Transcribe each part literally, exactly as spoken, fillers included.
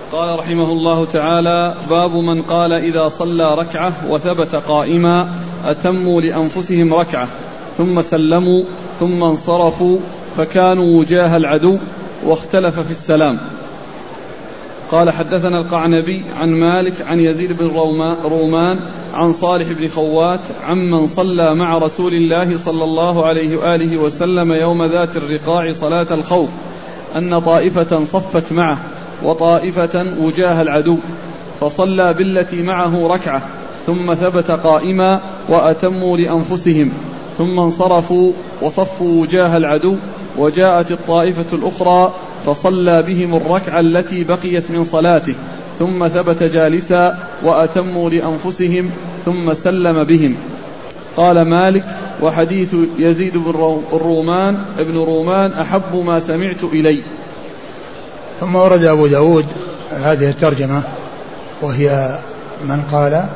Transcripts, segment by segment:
قال رحمه الله تعالى: باب من قال إذا صلى ركعة وثبت قائما أتموا لأنفسهم ركعة ثم سلموا ثم انصرفوا فكانوا وجاه العدو واختلف في السلام. قال: حدثنا القعنبي عن مالك عن يزيد بن رومان عن صالح بن خوات عمن صلى مع رسول الله صلى الله عليه وآله وسلم يوم ذات الرقاع صلاة الخوف أن طائفة صفت معه وطائفة وجاه العدو فصلى بالتي معه ركعة ثم ثبت قائما وأتموا لأنفسهم ثم انصرفوا وصفوا وجاه العدو وجاءت الطائفة الأخرى فصلى بهم الركعة التي بقيت من صلاته ثم ثبت جالسا وأتموا لأنفسهم ثم سلم بهم. قال مالك: وحديث يزيد بن الرومان ابن رومان أحب ما سمعت إلي. ثم ورد أبو داود هذه الترجمة وهي من قال: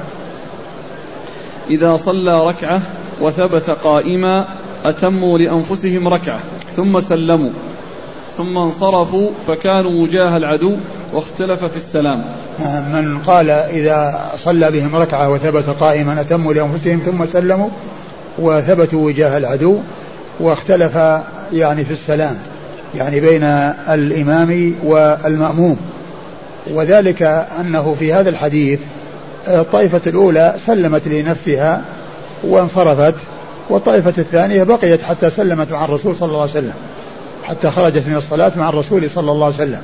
إذا صلى ركعة وثبت قائما أتموا لأنفسهم ركعة ثم سلموا ثم انصرفوا فكانوا وجاه العدو واختلف في السلام. من قال إذا صلى بهم ركعة وثبت قائما أتموا لأنفسهم ثم سلموا وثبتوا وجاه العدو واختلف يعني في السلام، يعني بين الإمام والمأموم. وذلك أنه في هذا الحديث الطائفة الأولى سلمت لنفسها وانصرفت، والطائفة الثانية بقيت حتى سلمت مع الرسول صلى الله عليه وسلم، حتى خرجت من الصلاة مع الرسول صلى الله عليه وسلم.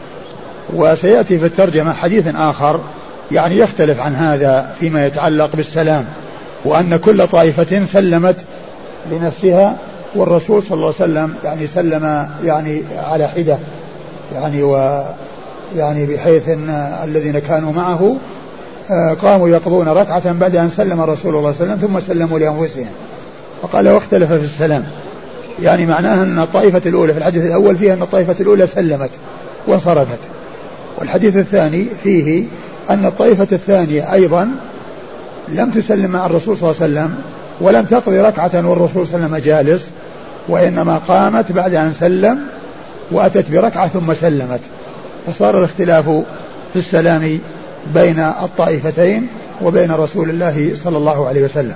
وسيأتي في الترجمة حديث آخر يعني يختلف عن هذا فيما يتعلق بالسلام، وأن كل طائفة سلمت لنفسها والرسول صلى الله عليه وسلم يعني سلم يعني على حدة، يعني و يعني بحيث أن الذين كانوا معه قاموا يقضون ركعة بعد أن سلم الرسول صلى الله عليه وسلم ثم سلموا لأنفسهم. وقال: واختلف في السلام، يعني معناها أن الطائفة الأولى في الحديث الأول فيها أن الطائفة الأولى سلمت وانصرفت، والحديث الثاني فيه أن الطائفة الثانية أيضا لم تسلم مع الرسول صلى الله عليه وسلم ولم تقضي ركعة والرسول صلى الله عليه وسلم جالس، وإنما قامت بعد أن سلم وأتت بركعة ثم سلمت، فصار الاختلاف في السلام بين الطائفتين وبين رسول الله صلى الله عليه وسلم.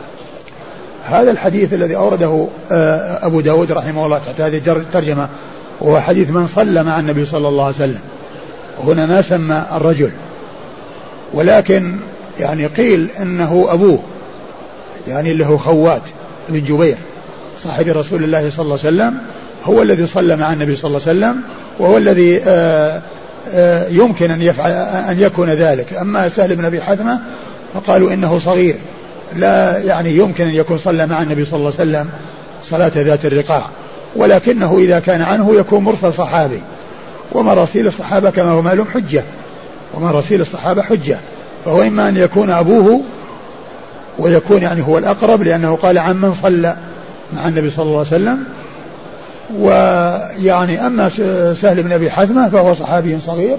هذا الحديث الذي أورده أبو داود رحمه الله تحت هذه الترجمة هو حديث من صلى مع النبي صلى الله عليه وسلم. هنا ما سمى الرجل، ولكن يعني قيل إنه أبوه، يعني اللي هو خوات بن جبير صاحب رسول الله صلى الله عليه وسلم، هو الذي صلى مع النبي صلى الله عليه وسلم، وهو الذي آآ آآ يمكن أن يفعل أن يكون ذلك. أما سهل بن أبي حثمة فقالوا إنه صغير لا يعني يمكن أن يكون صلى مع النبي صلى الله عليه وسلم صلاة ذات الرقاع، ولكنه إذا كان عنه يكون مرسل صحابي، ومراسيل الصحابة كما هو معلوم حجة، ومراسيل الصحابة حجة، فهو إما أن يكون أبوه ويكون يعني هو الأقرب لأنه قال عن من صلى مع النبي صلى الله عليه وسلم. ويعني أما سهل بن أبي حثمة فهو صحابي صغير،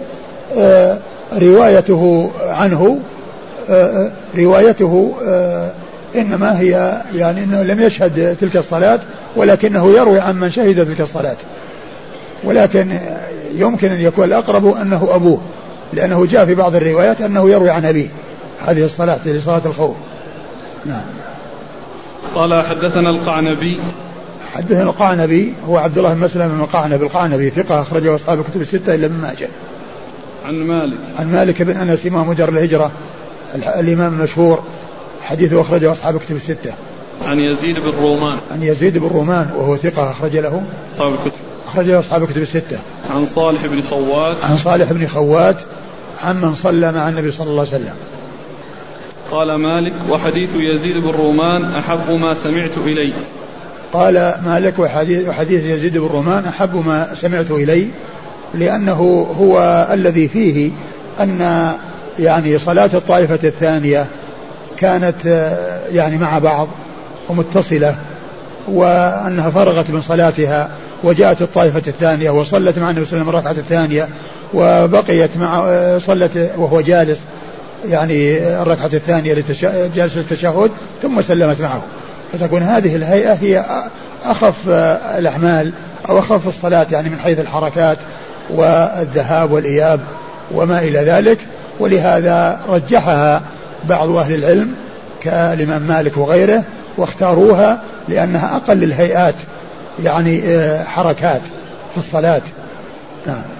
روايته عنه روايته إنما هي يعني أنه لم يشهد تلك الصلاة، ولكنه يروي عن من شهد تلك الصلاة، ولكن يمكن أن يكون الأقرب أنه أبوه، لأنه جاء في بعض الروايات أنه يروي عن أبيه هذه الصلاة لصلاة الخوف. نعم. قال: حدثنا القعنبي. حدثنا القعنبي هو عبد الله بن مسلم بن القعنبي القعنبي ثقة أخرجه أصحاب الكتب الستة إلا ابن ماجه. عن مالك. عن مالك بن أنس إمام دار الهجرة الإمام المشهور، حديثه أخرجه أصحاب الكتب الستة. عن يزيد بن رومان. عن يزيد بن رومان وهو ثقة أخرج له أصحاب الكتب. أخرج له أصحاب الكتب الستة. عن صالح بن خوات. عن صالح بن خوات عمن صلى مع النبي صلى الله عليه وسلم. قال مالك: وحديث يزيد بن رومان أحب ما سمعت إلي. قال مالك: وحديث, وحديث يزيد بن رومان أحب ما سمعت إلي، لأنه هو الذي فيه أن يعني صلاة الطائفة الثانية كانت يعني مع بعض ومتصلة، وأنها فرغت من صلاتها وجاءت الطائفة الثانية وصلت مع النبي صلى الله عليه وسلم الركعة الثانية وبقيت مع صلت وهو جالس يعني الركعة الثانية جالس التشهد ثم سلمت معه، فتكون هذه الهيئة هي أخف الأعمال أو أخف الصلاة يعني من حيث الحركات والذهاب والإياب وما إلى ذلك. ولهذا رجحها بعض أهل العلم كالإمام مالك وغيره، واختاروها لأنها أقل الهيئات يعني حركات في الصلاة. نعم.